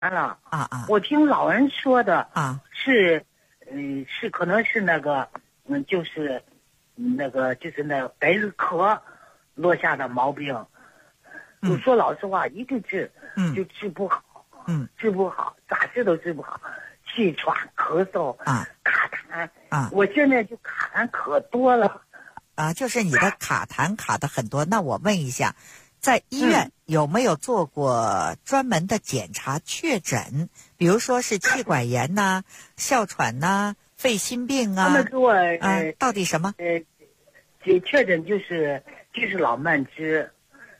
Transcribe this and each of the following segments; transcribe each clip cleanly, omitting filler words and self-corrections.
了。 啊我听老人说的啊是，是可能是那个，就是那白日咳落下的毛病。我说老实话，一个治就治不好，治不好，咋治都治不好，气喘、咳嗽卡痰我现在就卡痰可多了。 就是你的卡痰卡的很多。那我问一下，在医院有没有做过专门的检查确诊？比如说是气管炎呐、哮喘呐、肺心病啊？ 他们给我到底什么？ 确诊就是老慢支。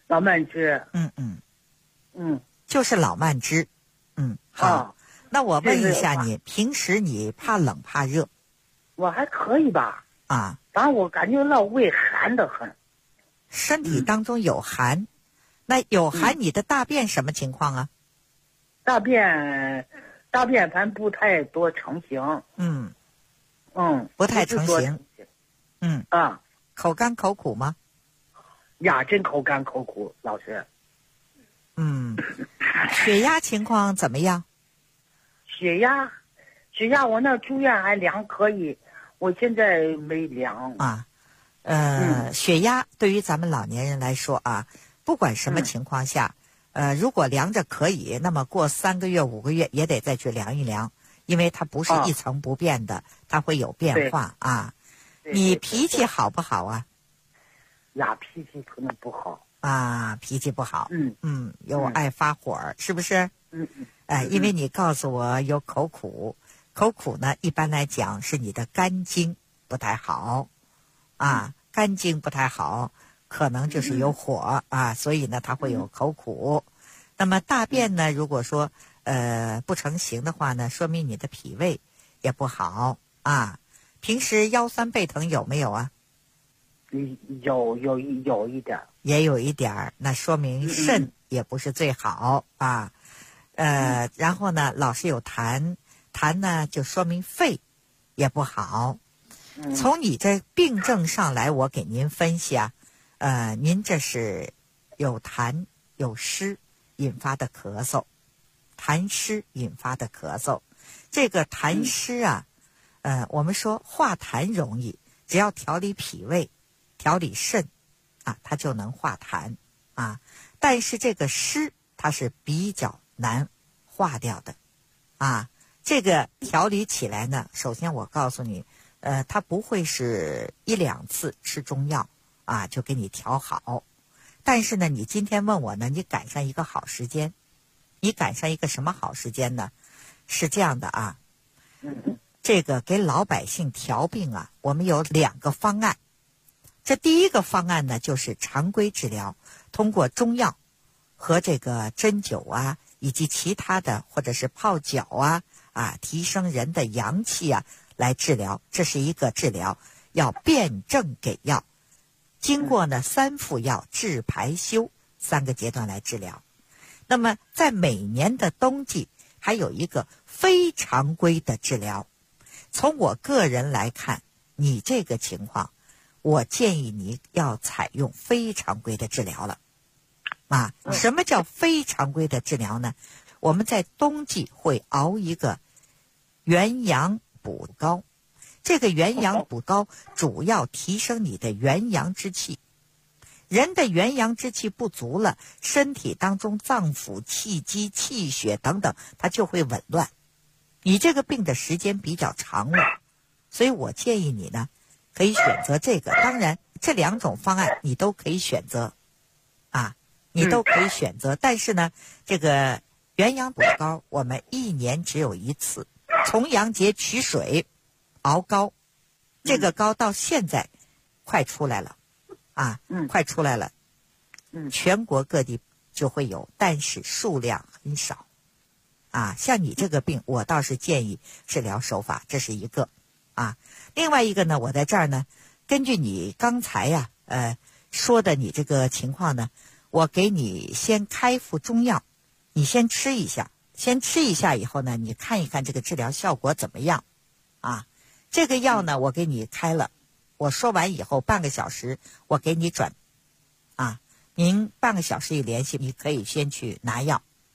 就是老慢支。好。那我问一下你，平时你怕冷怕热？ 我还可以吧。反正我感觉那胃寒得很。 身体当中有寒，那有寒你的大便什么情况啊？ 大便反正不太多成型。 不太成型。口干口苦吗？ 呀，真口干口苦，老师。 血压情况怎么样？ 血压我那住院还量可以，我现在没量。 血压对于咱们老年人来说不管什么情况下，如果量着可以，那么过3个月5个月也得再去量一量，因为它不是一成不变的，它会有变化你脾气好不好啊？ 呀，脾气可能不好。 脾气不好。又爱发火，是不是？因为你告诉我有口苦，口苦呢一般来讲是你的肝经不太好肝经不太好，可能就是有火所以呢它会有口苦。那么大便呢，如果说不成形的话呢，说明你的脾胃也不好平时腰酸背疼有没有啊？ 有一点， 也有一点，那说明肾也不是最好然后呢老是有痰呢就说明肺也不好。从你这病症上来，我给您分析您这是有痰有湿引发的咳嗽，痰湿引发的咳嗽。这个痰湿我们说化痰容易，只要调理脾胃调理肾它就能化痰但是这个湿它是比较难化掉的这个调理起来呢，首先我告诉你它不会是1、2次吃中药就给你调好。但是呢你今天问我呢，你赶上一个好时间。你赶上一个什么好时间呢？是这样的这个给老百姓调病我们有2个方案。这第一个方案呢，就是常规治疗，通过中药和这个针灸以及其他的或者是泡脚提升人的阳气来治疗。这是一个治疗，要辨证给药，经过呢3副药治排休3个阶段来治疗。那么在每年的冬季还有一个非常规的治疗。从我个人来看，你这个情况我建议你要采用非常规的治疗了什么叫非常规的治疗呢？我们在冬季会熬一个元阳补膏。这个元阳补膏主要提升你的元阳之气。人的元阳之气不足了，身体当中脏腑气机气血等等它就会紊乱。你这个病的时间比较长了，所以我建议你呢可以选择这个。当然这2种方案你都可以选择你都可以选择。但是呢这个元阳补膏我们1年只有1次，重阳节取水熬膏。这个膏到现在快出来了快出来了全国各地就会有，但是数量很少像你这个病我倒是建议治疗手法，这是一个另外一个呢，我在这儿呢根据你刚才说的你这个情况呢，我给你先开副中药，你先吃一下以后呢，你看一看这个治疗效果怎么样这个药呢我给你开了，我说完以后半个小时我给你转您半个小时一联系，你可以先去拿药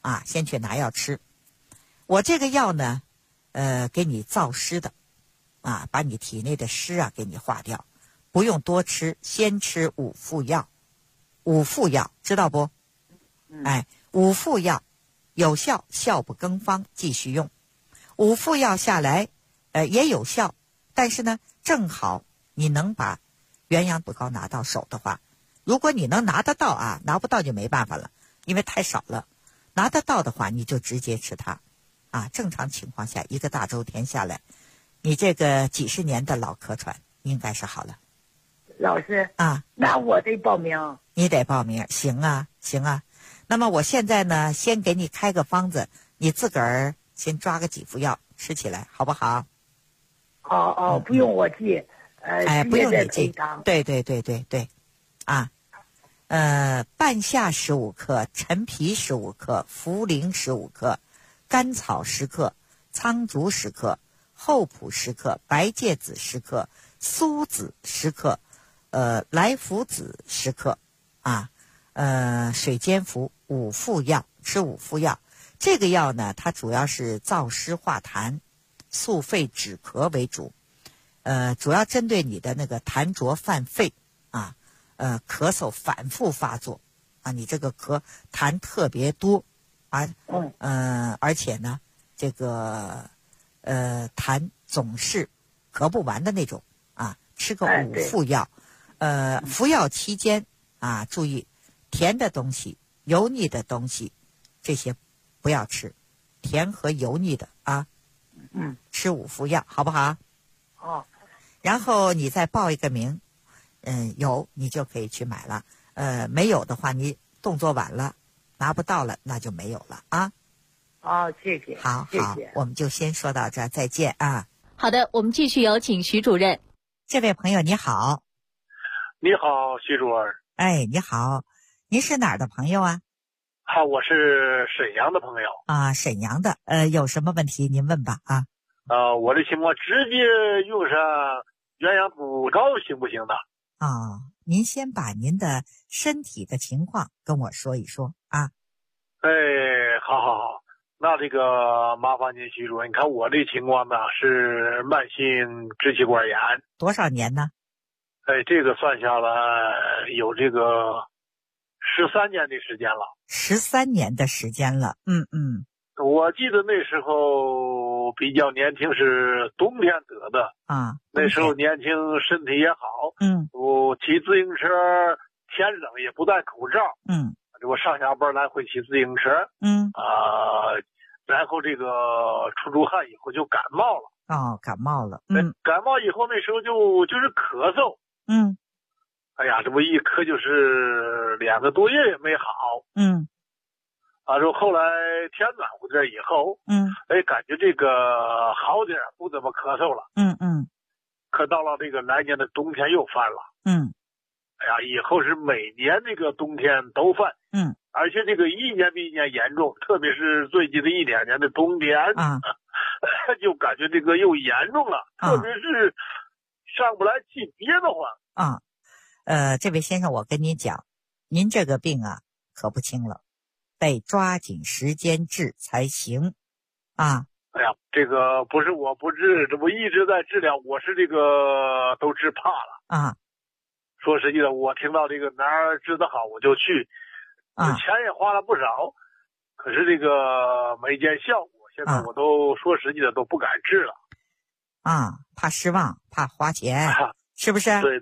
啊，先去拿药吃。我这个药呢，给你燥湿的，啊，把你体内的湿啊给你化掉，不用多吃，先吃5副药。5副药知道不？哎，5副药有效，效不更方，继续用。5副药下来，也有效，但是呢，正好你能把元阳补膏拿到手的话，如果你能拿得到啊，拿不到就没办法了，因为太少了。拿得到的话，你就直接吃它，啊，正常情况下1个大周天下来，你这个几十年的老咳喘应该是好了。 老师啊， 那我得报名。 你得报名，行啊，行啊。那么我现在呢，先给你开个方子，你自个儿先抓个几副药吃起来，好不好？ 不用我记， 不用你记。对，啊，半夏15克，陈皮15克，茯苓15克，甘草10克，苍术10克，厚朴10克，白芥子10克，苏子10克，莱菔子10克，啊，水煎服5副药，吃5副药。这个药呢，它主要是燥湿化痰、肃肺止咳为主，主要针对你的那个痰浊犯肺啊，咳嗽反复发作啊，你这个痰特别多啊，而且呢，这个痰总是咳不完的那种啊，吃个5副药，服药期间啊，注意甜的东西、油腻的东西这些不要吃，甜和油腻的啊，吃5副药好不好？然后你再报一个名，有你就可以去买了，没有的话你动作晚了，拿不到了那就没有了啊。 谢谢。 好，我们就先说到这儿，再见啊。 好的，我们继续有请徐主任。 这位朋友你好。 你好，徐主任。 哎，你好，您是哪儿的朋友啊？ 我是沈阳的朋友。 沈阳的，有什么问题您问吧啊。 我的情况直接用上元阳补膏行不行的？ 您先把您的身体的情况跟我说一说啊。 好，那这个麻烦您徐主任，你看我这情况呢是慢性支气管炎。 多少年呢？ 这个算下来有这个13年的时间了。 13年的时间了， 我记得那时候比较年轻，是冬天得的啊。那时候年轻，身体也好。我骑自行车，天冷也不戴口罩。我上下班来回骑自行车。然后这个出汗以后就感冒了。 感冒了。 感冒以后那时候就是咳嗽。哎呀，这不一咳就是2个多月也没好。后来天暖和点以后，感觉这个好点，不怎么咳嗽了。可到了这个来年的冬天又犯了。哎呀，以后是每年这个冬天都犯。而且这个一年比一年严重，特别是最近的1-2年的冬天就感觉这个又严重了，特别是上不来气，憋得慌。 这位先生，我跟您讲，您这个病啊可不轻了，得抓紧时间治才行啊。 哎呀，这个不是我不治，这不一直在治疗，我是这个都治怕了。说实际的，我听到这个哪儿治得好我就去，钱也花了不少，可是这个没见效果，现在我都说实际的都不敢治了。 怕失望，怕花钱，是不是？ 对。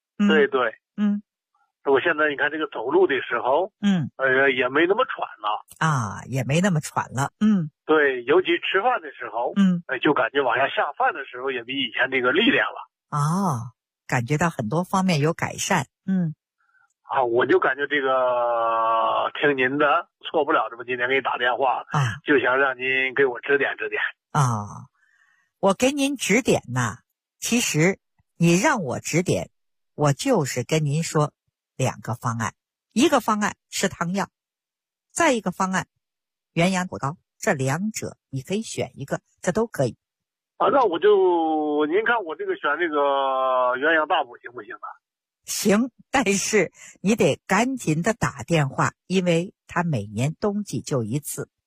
我现在你看这个走路的时候，也没那么喘了。 也没那么喘了。 对，尤其吃饭的时候，就感觉往下下饭的时候也比以前这个力量了。 感觉到很多方面有改善。 我就感觉这个听您的错不了，这么今天给你打电话就想让您给我指点指点。 我给您指点呐，其实你让我指点，我就是跟您说2个方案，一个方案吃汤药，再一个方案元阳补膏，这2者你可以选一个，这都可以。 那您看我这个选这个元阳大补行不行啊？ 行，但是你得赶紧的打电话，因为他每年冬季就1次，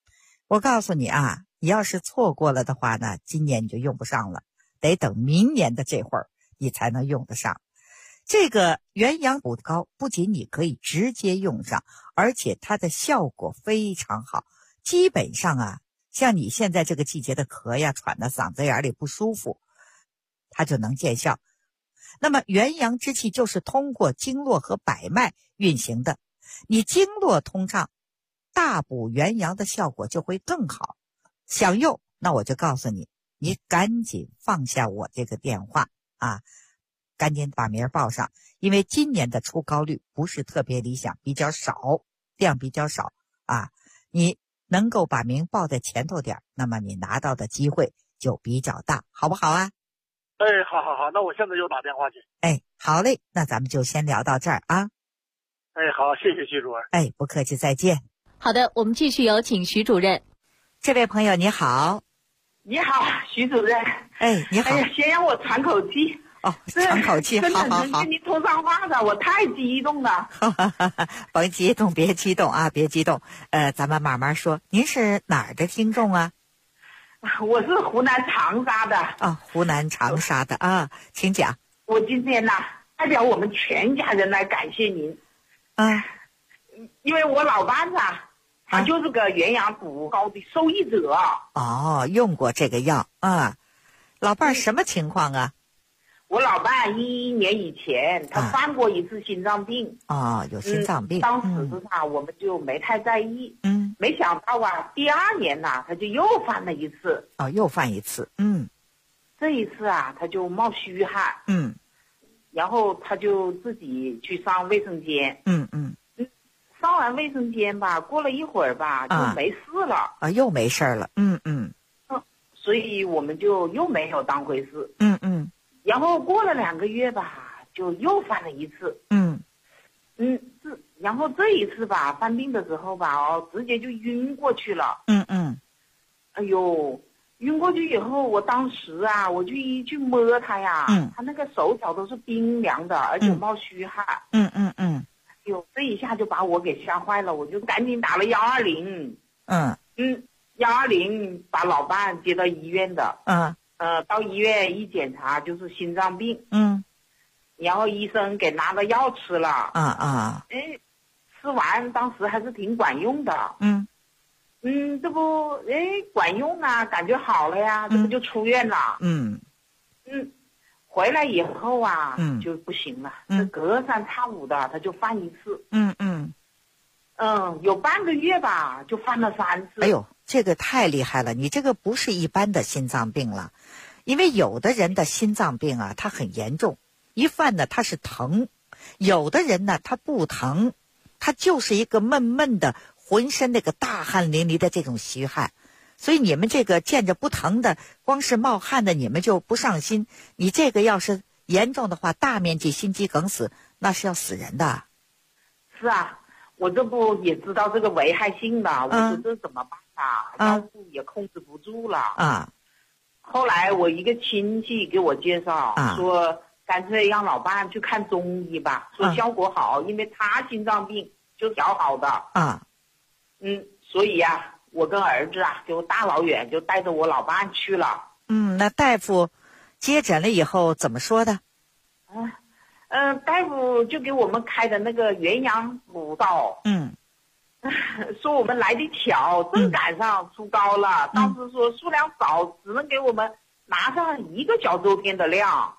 我告诉你啊，你要是错过了的话呢，今年你就用不上了，得等明年的这会儿你才能用得上。这个元阳补膏不仅你可以直接用上，而且它的效果非常好。基本上啊，像你现在这个季节的咳呀、喘的嗓子眼里不舒服，它就能见效。那么元阳之气就是通过经络和百脉运行的，你经络通畅，大补元阳的效果就会更好。想用，那我就告诉你，你赶紧放下我这个电话啊，赶紧把名报上，因为今年的出膏率不是特别理想，比较少，量比较少啊。你能够把名报在前头点，那么你拿到的机会就比较大，好不好啊？ 好，那我现在就打电话去。 好嘞，那咱们就先聊到这儿啊。 好，谢谢徐主任。 不客气，再见。 好的，我们继续有请徐主任。 这位朋友你好。 你好，徐主任。 你好。 先让我喘口气。 喘口气，好。 真的跟你通上话的，我太激动了。 甭激动，别激动啊，别激动。咱们慢慢说。您是哪儿的听众啊？ 我是湖南长沙的。 湖南长沙的啊，请讲。 我今天呢，代表我们全家人来感谢您。因为我老伴子他就是个元阳补膏的受益者。 用过这个药啊。老伴什么情况啊？ 我老伴11年以前他犯过一次心脏病。 有心脏病。 当时的话我们就没太在意。没想到啊，第2年呢他就又犯了一次。 又犯一次。 这一次啊他就冒虚汗。然后他就自己去上卫生间。上完卫生间吧，过了一会儿吧就没事了。 又没事了。 所以我们就又没有当回事。然后过了2个月吧，就又犯了一次。然后这一次吧，犯病的时候吧，直接就晕过去了。哎呦，晕过去以后，我当时啊，我就一去摸他呀，他那个手脚都是冰凉的，而且冒虚汗。这一下就把我给吓坏了，我就赶紧打了120。120把老伴接到医院的。到医院一检查就是心脏病。然后医生给拿了药吃了。吃完当时还是挺管用的。这不管用啊，感觉好了呀，这不就出院了。回来以后啊，就不行了。隔三差五的他就犯一次。有半个月吧，就犯了3次。 哎呦，这个太厉害了！你这个不是一般的心脏病了，因为有的人的心脏病啊，它很严重，一犯呢它是疼；有的人呢他不疼，他就是一个闷闷的，浑身那个大汗淋漓的这种虚汗。所以你们这个见着不疼的，光是冒汗的，你们就不上心。你这个要是严重的话，大面积心肌梗死，那是要死人的。 是啊，我这不也知道这个危害性的，我说这怎么办啊？药物也控制不住了。后来我一个亲戚给我介绍，说干脆让老伴去看中医吧，说效果好，因为他心脏病就调好的。所以呀，我跟儿子啊就大老远就带着我老伴去了。 那大夫接诊了以后怎么说的？ 大夫就给我们开的那个元阳补膏。说我们来的巧，正赶上出膏了。当时说数量少，只能给我们拿上1个小周天的量。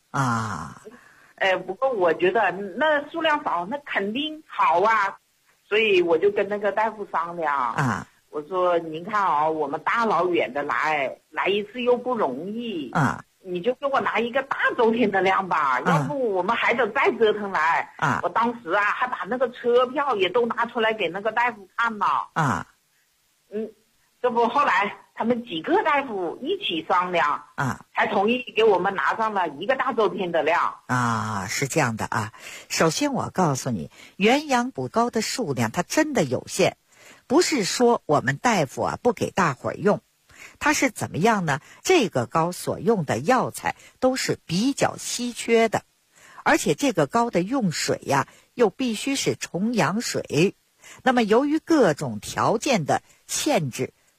不过我觉得那数量少，那肯定好啊。所以我就跟那个大夫商量。我说您看啊，我们大老远的来一次又不容易。你就给我拿1个大周天的量吧，要不我们还得再折腾来。我当时啊还把那个车票也都拿出来给那个大夫看了。这不后来他们几个大夫一起商量，才同意给我们拿上了1个大周天的量。 是这样的啊。首先我告诉你，元阳补膏的数量它真的有限，不是说我们大夫不给大伙儿用。它是怎么样呢？这个膏所用的药材都是比较稀缺的，而且这个膏的用水呀，又必须是重阳水。那么由于各种条件的限制，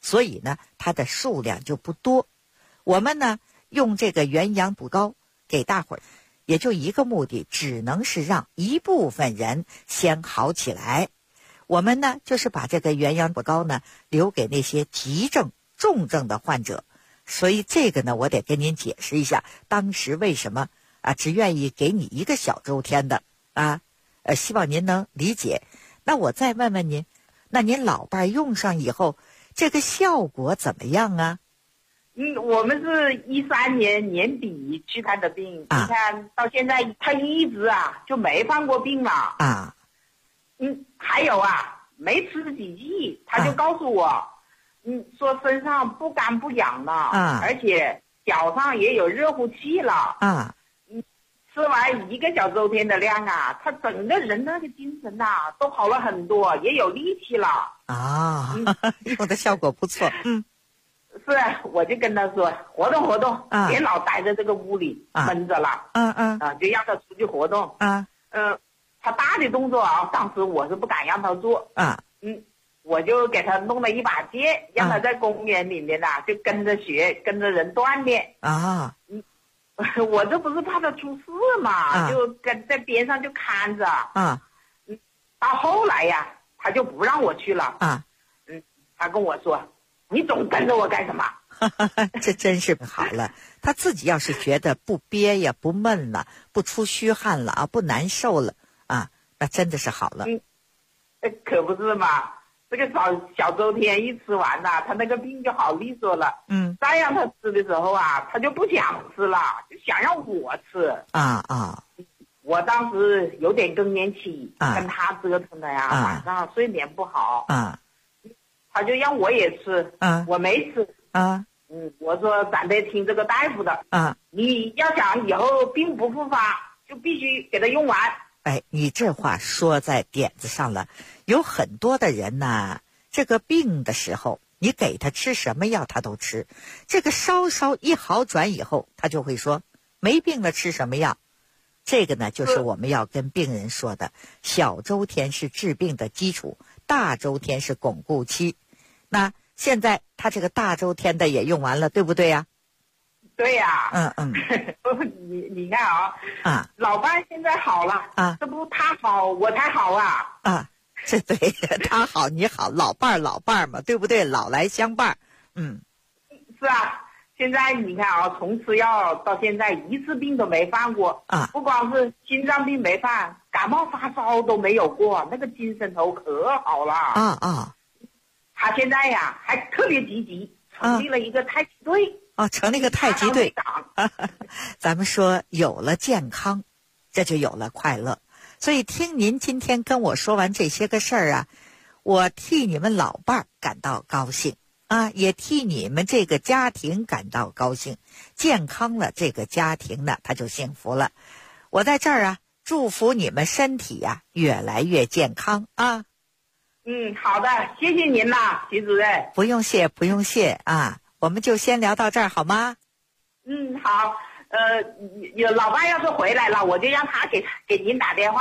所以呢它的数量就不多。我们呢用这个元阳补膏给大伙儿，也就一个目的，只能是让一部分人先好起来。我们呢就是把这个元阳补膏呢留给那些急症重症的患者。所以这个呢我得跟您解释一下，当时为什么只愿意给你一个小周天的希望您能理解。那我再问问您，那您老伴儿用上以后这个效果怎么样啊？ 我们是13年年底去看的病，你看到现在他一直就没犯过病了还有没吃几剂他就告诉我说身上不干不痒了而且脚上也有热乎气了吃完1个小周天的量他整个人那个精神都好了很多，也有力气了用的效果不错是，我就跟他说活动活动别老待在这个屋里闷着了就让他出去活动他大的动作当时我是不敢让他做我就给他弄了一把剑让他在公园里面就跟着学跟着人锻炼我这不是怕他出事嘛就跟在边上就看着到后来他就不让我去了他跟我说你总跟着我干什么这真是好了，他自己要是觉得不憋呀不闷了不出虚汗了不难受了那真的是好了可不是嘛，这个小周天一吃完他那个病就好利索了再让他吃的时候他就不想吃了，就想让我吃我当时有点更年期跟他折腾的晚上睡眠不好他就让我也吃我没吃我说咱得听这个大夫的你要想以后病不复发就必须给他用完你这话说在点子上了。有很多的人呢这个病的时候你给他吃什么药他都吃，这个稍稍一好转以后他就会说没病了吃什么药。这个呢就是我们要跟病人说的，小周天是治病的基础，大周天是巩固期。那现在他这个大周天的也用完了对不对呀对呀你看老伴现在好了这不他好我才好这对他好你好，老伴嘛对不对，老来相伴是现在你看从吃药到现在一次病都没犯过不光是心脏病没犯，感冒发烧都没有过，那个精神头可好了他现在还特别积极成立了一个太极队成立个太极队咱们说有了健康这就有了快乐。所以听您今天跟我说完这些个事儿我替你们老伴儿感到高兴也替你们这个家庭感到高兴。健康了这个家庭呢他就幸福了。我在这儿祝福你们身体越来越健康好的，谢谢您啦徐主任。 不用谢不用谢我们就先聊到这儿好吗？ 好有老伴要是回来了我就让他给您打电话。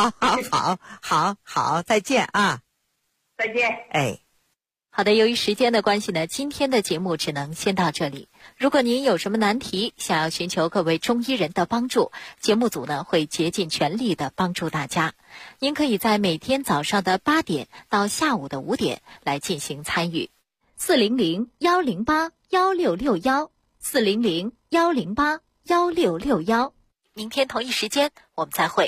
好再见再见好的，由于时间的关系呢，今天的节目只能先到这里。如果您有什么难题想要寻求各位中医人的帮助，节目组呢会竭尽全力的帮助大家。您可以在每天早上的8点到下午的5点来进行参与。400-108-1661 400-108-1661。明天同一时间我们再会。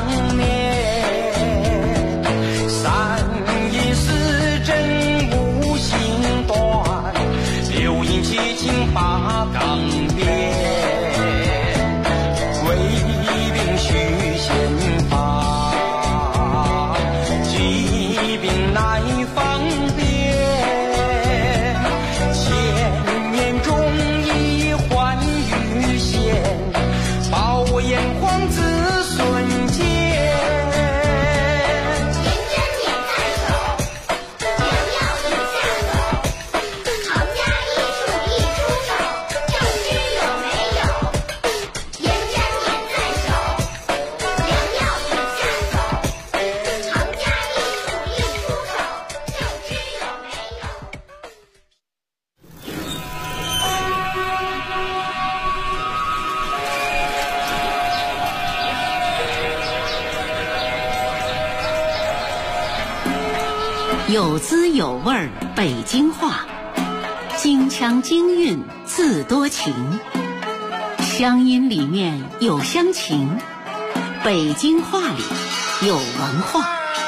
三一四真无京八岗边，贵宾须先发，疾病乃方便，千年中医还于现，保炎皇子孙间。 有滋有味儿北京话，京腔京韵自多情，乡音里面有乡情，北京话里有文化。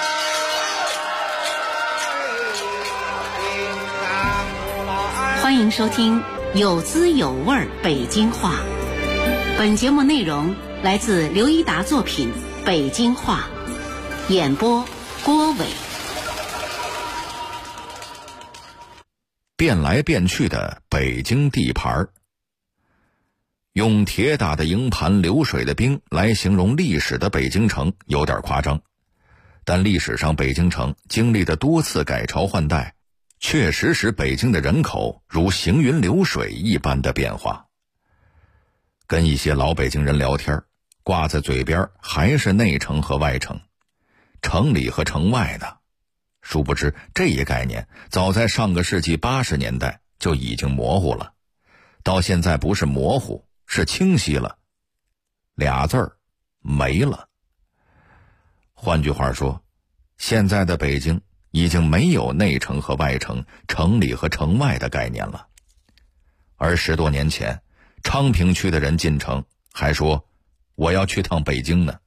欢迎收听有滋有味儿北京话。本节目内容来自刘一达作品《北京话》，演播郭伟。 变来变去的北京地盘，用铁打的营盘流水的兵来形容历史的北京城有点夸张，但历史上北京城经历的多次改朝换代，确实使北京的人口如行云流水一般的变化。跟一些老北京人聊天，挂在嘴边还是内城和外城，城里和城外呢。殊不知这一概念早在上个世纪80年代就已经模糊了，到现在不是模糊，是清晰了，俩字儿没了。换句话说，现在的北京已经没有内城和外城、城里和城外的概念了。而10多年前，昌平区的人进城还说我要去趟北京呢。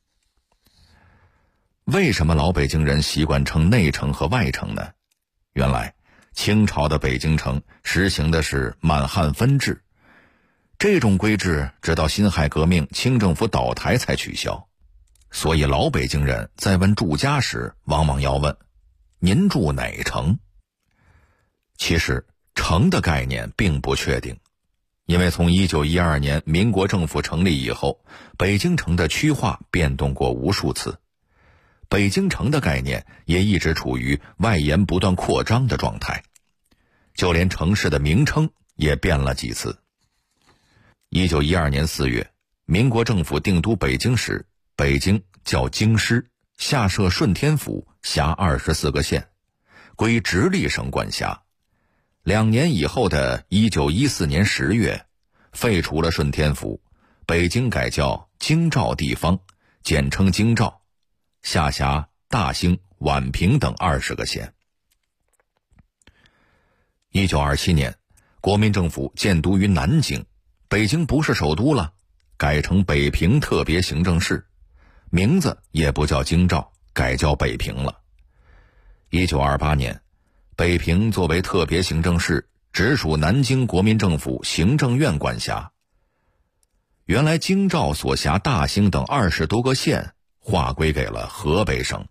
为什么老北京人习惯称内城和外城呢？原来清朝的北京城实行的是满汉分治，这种规制直到辛亥革命清政府倒台才取消。所以老北京人在问住家时往往要问您住哪城。其实城的概念并不确定，因为从1912年民国政府成立以后，北京城的区划变动过无数次，北京城的概念也一直处于外延不断扩张的状态，就连城市的名称也变了几次。1912年4月，民国政府定都北京时，北京叫京师，下设顺天府，辖24个县，归直隶省管辖。2年以后的1914年10月，废除了顺天府，北京改叫京兆地方，简称京兆，下辖大兴、宛平等20个县。1927年，国民政府建都于南京，北京不是首都了，改成北平特别行政市，名字也不叫京兆，改叫北平了。1928年，北平作为特别行政市，直属南京国民政府行政院管辖。原来京兆所辖大兴等20多个县划归给了河北省。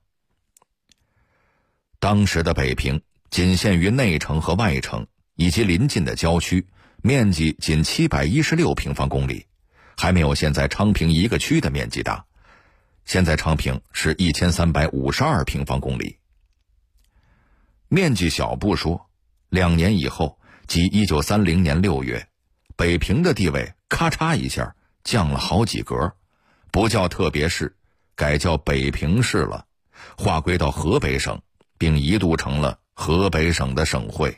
当时的北平仅限于内城和外城以及邻近的郊区，面积仅716平方公里，还没有现在昌平一个区的面积大。现在昌平是1352平方公里。面积小不说，2年以后，即1930年6月，北平的地位咔嚓一下降了好几格，不叫特别市，改叫北平市了，划归到河北省，并一度成了河北省的省会。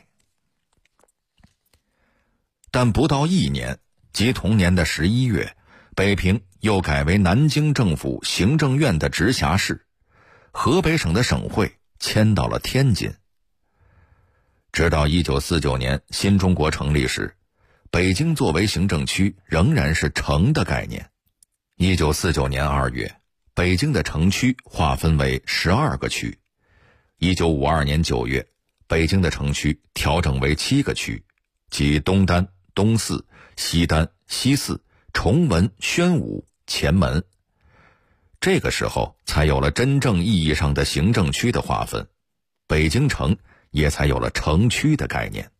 但不到1年，即同年的11月，北平又改为南京政府行政院的直辖市，河北省的省会迁到了天津。直到1949年新中国成立时，北京作为行政区仍然是城的概念。1949年2月，北京的城区划分为12个区。1952年9月，北京的城区调整为7个区。 即东单、东四、西单、西四、崇文、宣武、前门。这个时候才有了真正意义上的行政区的划分，北京城也才有了城区的概念。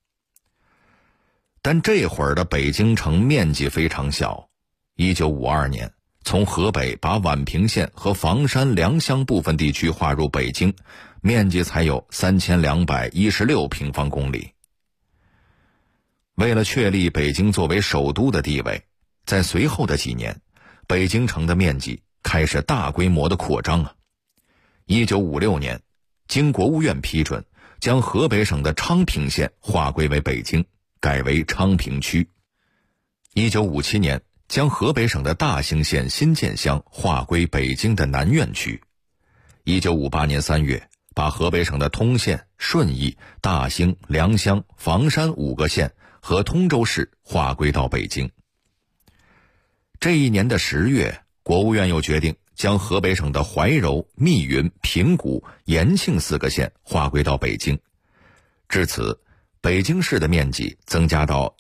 但这会儿的北京城面积非常小，1952年从河北把宛平县和房山、良乡部分地区划入北京，面积才有3216平方公里。为了确立北京作为首都的地位，在随后的几年，北京城的面积开始大规模的扩张啊。1956年，经国务院批准，将河北省的昌平县划归为北京，改为昌平区。1957年，将河北省的大兴县新建乡划归北京的南苑区。1958年3月，把河北省的通县、顺义、大兴、良乡、房山5个县和通州市划归到北京。这一年的10月，国务院又决定将河北省的怀柔、密云、平谷、延庆4个县划归到北京。至此，北京市的面积增加到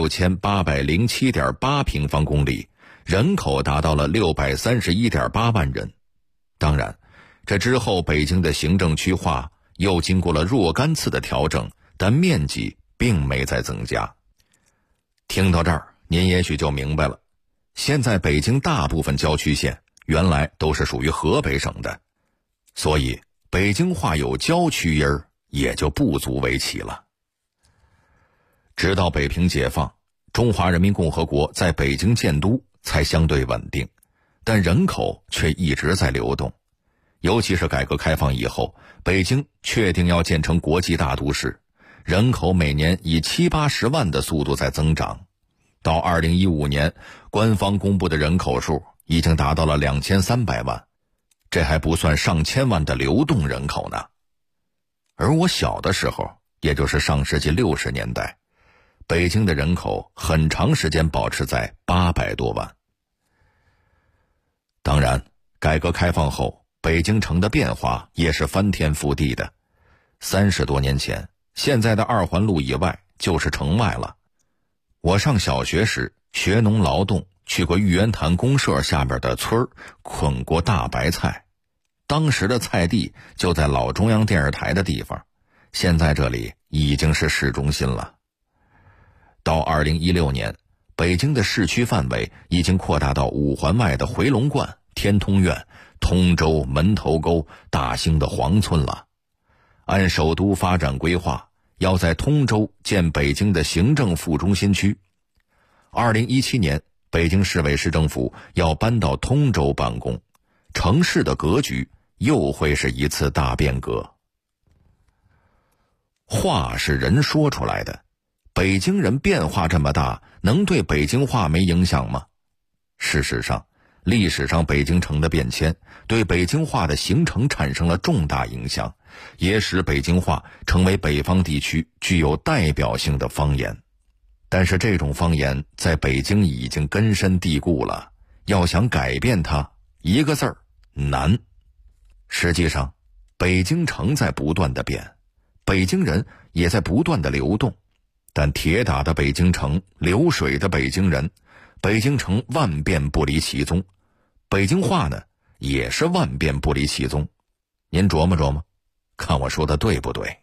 16807.8平方公里，人口达到了631.8万人。当然，这之后北京的行政区划又经过了若干次的调整，但面积并没再增加。听到这儿，您也许就明白了，现在北京大部分郊区县原来都是属于河北省的，所以北京话有郊区音儿也就不足为奇了。直到北平解放，中华人民共和国在北京建都才相对稳定，但人口却一直在流动。尤其是改革开放以后，北京确定要建成国际大都市，人口每年以70-80万的速度在增长。到2015年，官方公布的人口数已经达到了2300万，这还不算上千万的流动人口呢。而我小的时候，也就是上世纪60年代，北京的人口很长时间保持在800多万。当然，改革开放后，北京城的变化也是翻天覆地的。30多年前，现在的2环路以外就是城外了。我上小学时学农劳动，去过玉渊潭公社下边的村儿，捆过大白菜。当时的菜地就在老中央电视台的地方，现在这里已经是市中心了。到2016年，北京的市区范围已经扩大到5环外的回龙观、天通苑、通州、门头沟、大兴的黄村了。按首都发展规划，要在通州建北京的行政副中心区。2017年，北京市委市政府要搬到通州办公，城市的格局又会是一次大变革。话是人说出来的，北京人变化这么大，能对北京话没影响吗？事实上，历史上北京城的变迁对北京话的形成产生了重大影响，也使北京话成为北方地区具有代表性的方言。但是这种方言在北京已经根深蒂固了，要想改变它，一个字儿，难。实际上，北京城在不断的变，北京人也在不断的流动，但铁打的北京城，流水的北京人，北京城万变不离其宗，北京话呢，也是万变不离其宗。您琢磨琢磨，看我说的对不对？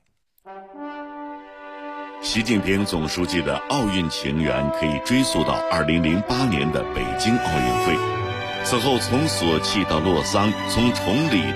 习近平总书记的奥运情缘可以追溯到2008年的北京奥运会。此后从索契到洛桑，从崇礼